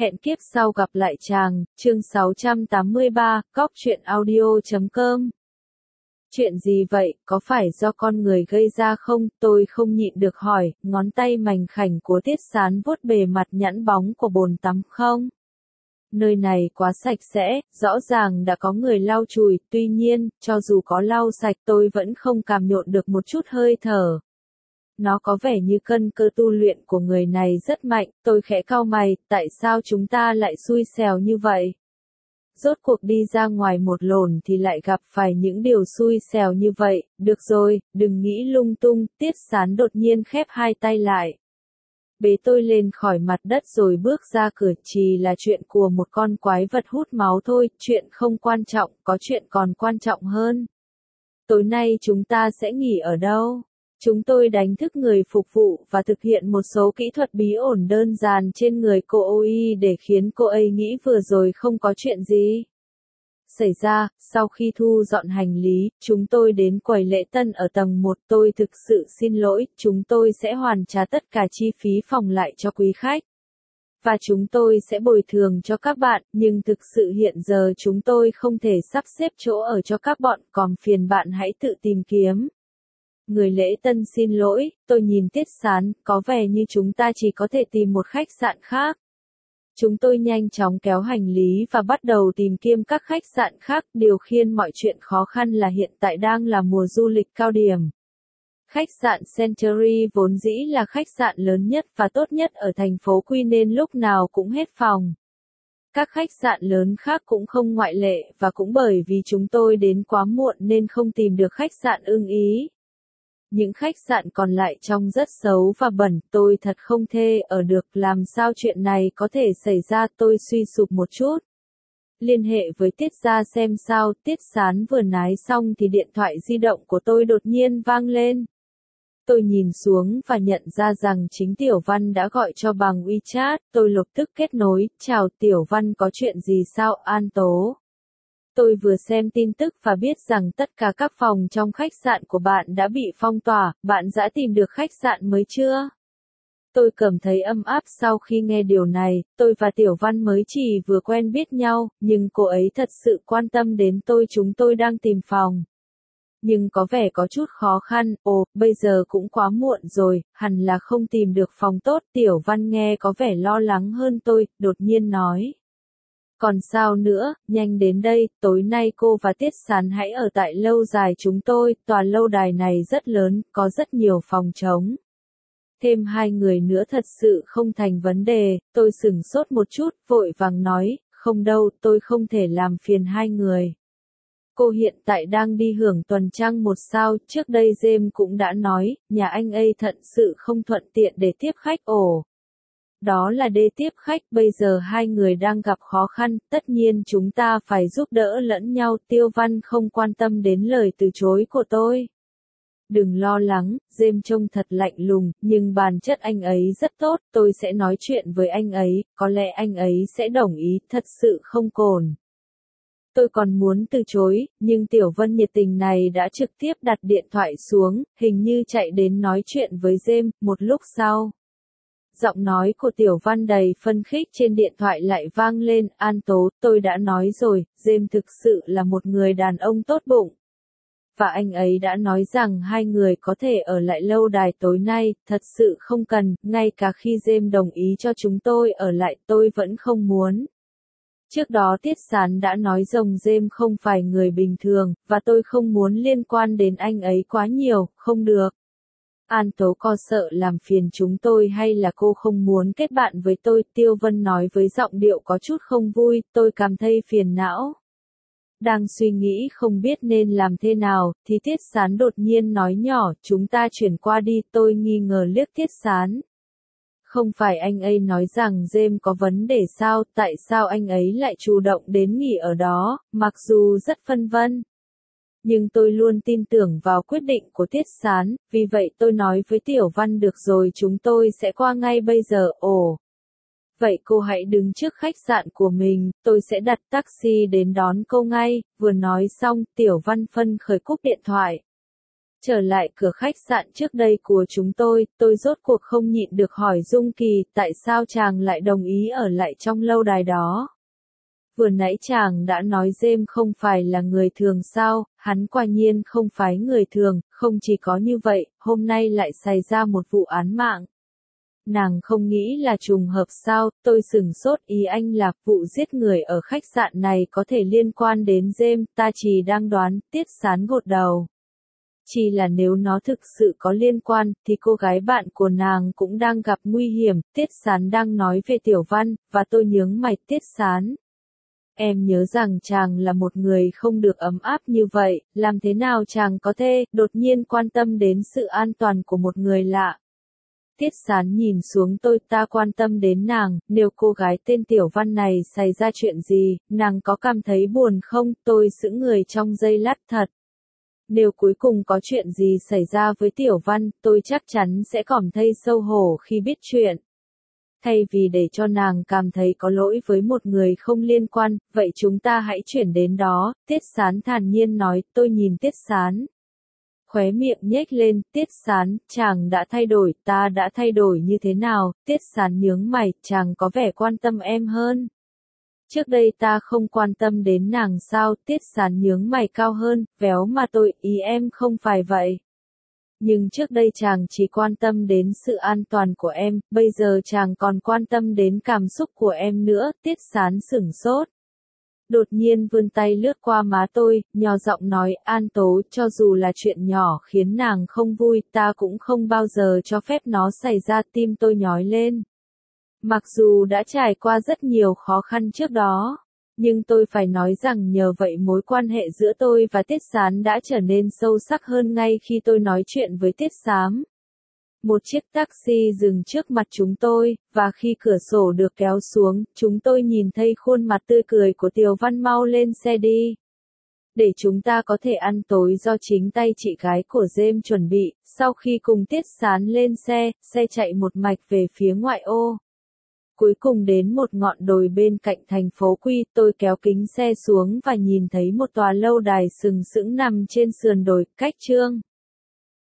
Hẹn kiếp sau gặp lại chàng, chương 683, cóc truyện audio.com. Chuyện gì vậy, có phải do con người gây ra không? Tôi không nhịn được hỏi, ngón tay mảnh khảnh của Tiết Sán vuốt bề mặt nhẵn bóng của bồn tắm không? Nơi này quá sạch sẽ, rõ ràng đã có người lau chùi, tuy nhiên, cho dù có lau sạch tôi vẫn không cảm nhận được một chút hơi thở. Nó có vẻ như cân cơ tu luyện của người này rất mạnh, tôi khẽ cau mày, tại sao chúng ta lại xui xẻo như vậy? Rốt cuộc đi ra ngoài một lồn thì lại gặp phải những điều xui xẻo như vậy, được rồi, đừng nghĩ lung tung, Tiết Sán đột nhiên khép hai tay lại. Bế tôi lên khỏi mặt đất rồi bước ra cửa, chỉ là chuyện của một con quái vật hút máu thôi, chuyện không quan trọng, có chuyện còn quan trọng hơn. Tối nay chúng ta sẽ nghỉ ở đâu? Chúng tôi đánh thức người phục vụ và thực hiện một số kỹ thuật bí ổn đơn giản trên người cô Oi để khiến cô ấy nghĩ vừa rồi không có chuyện gì xảy ra. Sau khi thu dọn hành lý, chúng tôi đến quầy lễ tân ở tầng 1. Tôi thực sự xin lỗi, chúng tôi sẽ hoàn trả tất cả chi phí phòng lại cho quý khách. Và chúng tôi sẽ bồi thường cho các bạn, nhưng thực sự hiện giờ chúng tôi không thể sắp xếp chỗ ở cho các bọn, còn phiền bạn hãy tự tìm kiếm. Người lễ tân xin lỗi, tôi nhìn Tiết Sán, có vẻ như chúng ta chỉ có thể tìm một khách sạn khác. Chúng tôi nhanh chóng kéo hành lý và bắt đầu tìm kiếm các khách sạn khác, điều khiến mọi chuyện khó khăn là hiện tại đang là mùa du lịch cao điểm. Khách sạn Century vốn dĩ là khách sạn lớn nhất và tốt nhất ở thành phố Quy nên lúc nào cũng hết phòng. Các khách sạn lớn khác cũng không ngoại lệ và cũng bởi vì chúng tôi đến quá muộn nên không tìm được khách sạn ưng ý. Những khách sạn còn lại trông rất xấu và bẩn, tôi thật không thể ở được, làm sao chuyện này có thể xảy ra, tôi suy sụp một chút. Liên hệ với Tiết gia xem sao, Tiết Sán vừa nói xong thì điện thoại di động của tôi đột nhiên vang lên. Tôi nhìn xuống và nhận ra rằng chính Tiểu Văn đã gọi cho bằng WeChat, tôi lập tức kết nối, chào Tiểu Văn, có chuyện gì sao, An Tố? Tôi vừa xem tin tức và biết rằng tất cả các phòng trong khách sạn của bạn đã bị phong tỏa, bạn đã tìm được khách sạn mới chưa? Tôi cảm thấy ấm áp sau khi nghe điều này, tôi và Tiểu Văn mới chỉ vừa quen biết nhau, nhưng cô ấy thật sự quan tâm đến tôi, chúng tôi đang tìm phòng. Nhưng có vẻ có chút khó khăn, bây giờ cũng quá muộn rồi, hẳn là không tìm được phòng tốt, Tiểu Văn nghe có vẻ lo lắng hơn tôi, đột nhiên nói. Còn sao nữa, nhanh đến đây, tối nay cô và Tiết Sán hãy ở tại lâu đài chúng tôi, tòa lâu đài này rất lớn, có rất nhiều phòng trống. Thêm 2 người nữa thật sự không thành vấn đề, tôi sửng sốt một chút, vội vàng nói, không đâu, tôi không thể làm phiền 2 người. Cô hiện tại đang đi hưởng tuần trăng 1 sao, trước đây James cũng đã nói, nhà anh ấy thật sự không thuận tiện để tiếp khách Đó là để tiếp khách, bây giờ 2 người đang gặp khó khăn, tất nhiên chúng ta phải giúp đỡ lẫn nhau, Tiêu Văn không quan tâm đến lời từ chối của tôi. Đừng lo lắng, James trông thật lạnh lùng, nhưng bản chất anh ấy rất tốt, tôi sẽ nói chuyện với anh ấy, có lẽ anh ấy sẽ đồng ý, thật sự không cồn. Tôi còn muốn từ chối, nhưng Tiểu Vân nhiệt tình này đã trực tiếp đặt điện thoại xuống, hình như chạy đến nói chuyện với James, một lúc sau. Giọng nói của Tiểu Văn đầy phân khích trên điện thoại lại vang lên, An Tố, tôi đã nói rồi, James thực sự là một người đàn ông tốt bụng. Và anh ấy đã nói rằng 2 người có thể ở lại lâu đài tối nay, thật sự không cần, ngay cả khi James đồng ý cho chúng tôi ở lại tôi vẫn không muốn. Trước đó Tiết Sán đã nói rằng James không phải người bình thường, và tôi không muốn liên quan đến anh ấy quá nhiều, không được. An Tố có sợ làm phiền chúng tôi hay là cô không muốn kết bạn với tôi? Tiêu Vân nói với giọng điệu có chút không vui, tôi cảm thấy phiền não. Đang suy nghĩ không biết nên làm thế nào, thì Tiết Sán đột nhiên nói nhỏ, chúng ta chuyển qua đi, tôi nghi ngờ liếc Tiết Sán. Không phải anh ấy nói rằng James có vấn đề sao, tại sao anh ấy lại chủ động đến nghỉ ở đó, mặc dù rất phân vân. Nhưng tôi luôn tin tưởng vào quyết định của Tiết Sán, vì vậy tôi nói với Tiểu Văn được rồi, chúng tôi sẽ qua ngay bây giờ. Vậy cô hãy đứng trước khách sạn của mình, tôi sẽ đặt taxi đến đón cô ngay. Vừa nói xong, Tiểu Văn phân khởi cúp điện thoại. Trở lại cửa khách sạn trước đây của chúng tôi rốt cuộc không nhịn được hỏi Dung Kỳ tại sao chàng lại đồng ý ở lại trong lâu đài đó. Vừa nãy chàng đã nói James không phải là người thường sao, hắn quả nhiên không phải người thường, không chỉ có như vậy, hôm nay lại xảy ra một vụ án mạng. Nàng không nghĩ là trùng hợp sao, tôi sửng sốt ý anh là vụ giết người ở khách sạn này có thể liên quan đến James, ta chỉ đang đoán, Tiết Sán gột đầu. Chỉ là nếu nó thực sự có liên quan, thì cô gái bạn của nàng cũng đang gặp nguy hiểm, Tiết Sán đang nói về Tiểu Văn, và tôi nhướng mày Tiết Sán. Em nhớ rằng chàng là một người không được ấm áp như vậy, làm thế nào chàng có thể đột nhiên quan tâm đến sự an toàn của một người lạ. Tiết Sán nhìn xuống tôi, ta quan tâm đến nàng, nếu cô gái tên Tiểu Văn này xảy ra chuyện gì, nàng có cảm thấy buồn không, tôi sững người trong giây lát thật. Nếu cuối cùng có chuyện gì xảy ra với Tiểu Văn, tôi chắc chắn sẽ cảm thấy xấu hổ khi biết chuyện. Thay vì để cho nàng cảm thấy có lỗi với một người không liên quan, vậy chúng ta hãy chuyển đến đó, Tiết Sán thản nhiên nói, tôi nhìn Tiết Sán. Khóe miệng nhếch lên, Tiết Sán, chàng đã thay đổi, ta đã thay đổi như thế nào, Tiết Sán nhướng mày, chàng có vẻ quan tâm em hơn. Trước đây ta không quan tâm đến nàng sao, Tiết Sán nhướng mày cao hơn, véo mà tôi, ý em không phải vậy. Nhưng trước đây chàng chỉ quan tâm đến sự an toàn của em, bây giờ chàng còn quan tâm đến cảm xúc của em nữa, Tiết Sán sửng sốt. Đột nhiên vươn tay lướt qua má tôi, nhỏ giọng nói, An Tố, cho dù là chuyện nhỏ khiến nàng không vui, ta cũng không bao giờ cho phép nó xảy ra, tim tôi nhói lên. Mặc dù đã trải qua rất nhiều khó khăn trước đó, nhưng tôi phải nói rằng nhờ vậy mối quan hệ giữa tôi và Tiết Sán đã trở nên sâu sắc hơn ngay khi tôi nói chuyện với Tiết Sán. Một chiếc taxi dừng trước mặt chúng tôi, và khi cửa sổ được kéo xuống, chúng tôi nhìn thấy khuôn mặt tươi cười của Tiểu Văn mau lên xe đi. Để chúng ta có thể ăn tối do chính tay chị gái của James chuẩn bị, sau khi cùng Tiết Sán lên xe, xe chạy một mạch về phía ngoại ô. Cuối cùng đến một ngọn đồi bên cạnh thành phố Quy, tôi kéo kính xe xuống và nhìn thấy một tòa lâu đài sừng sững nằm trên sườn đồi, cách Trương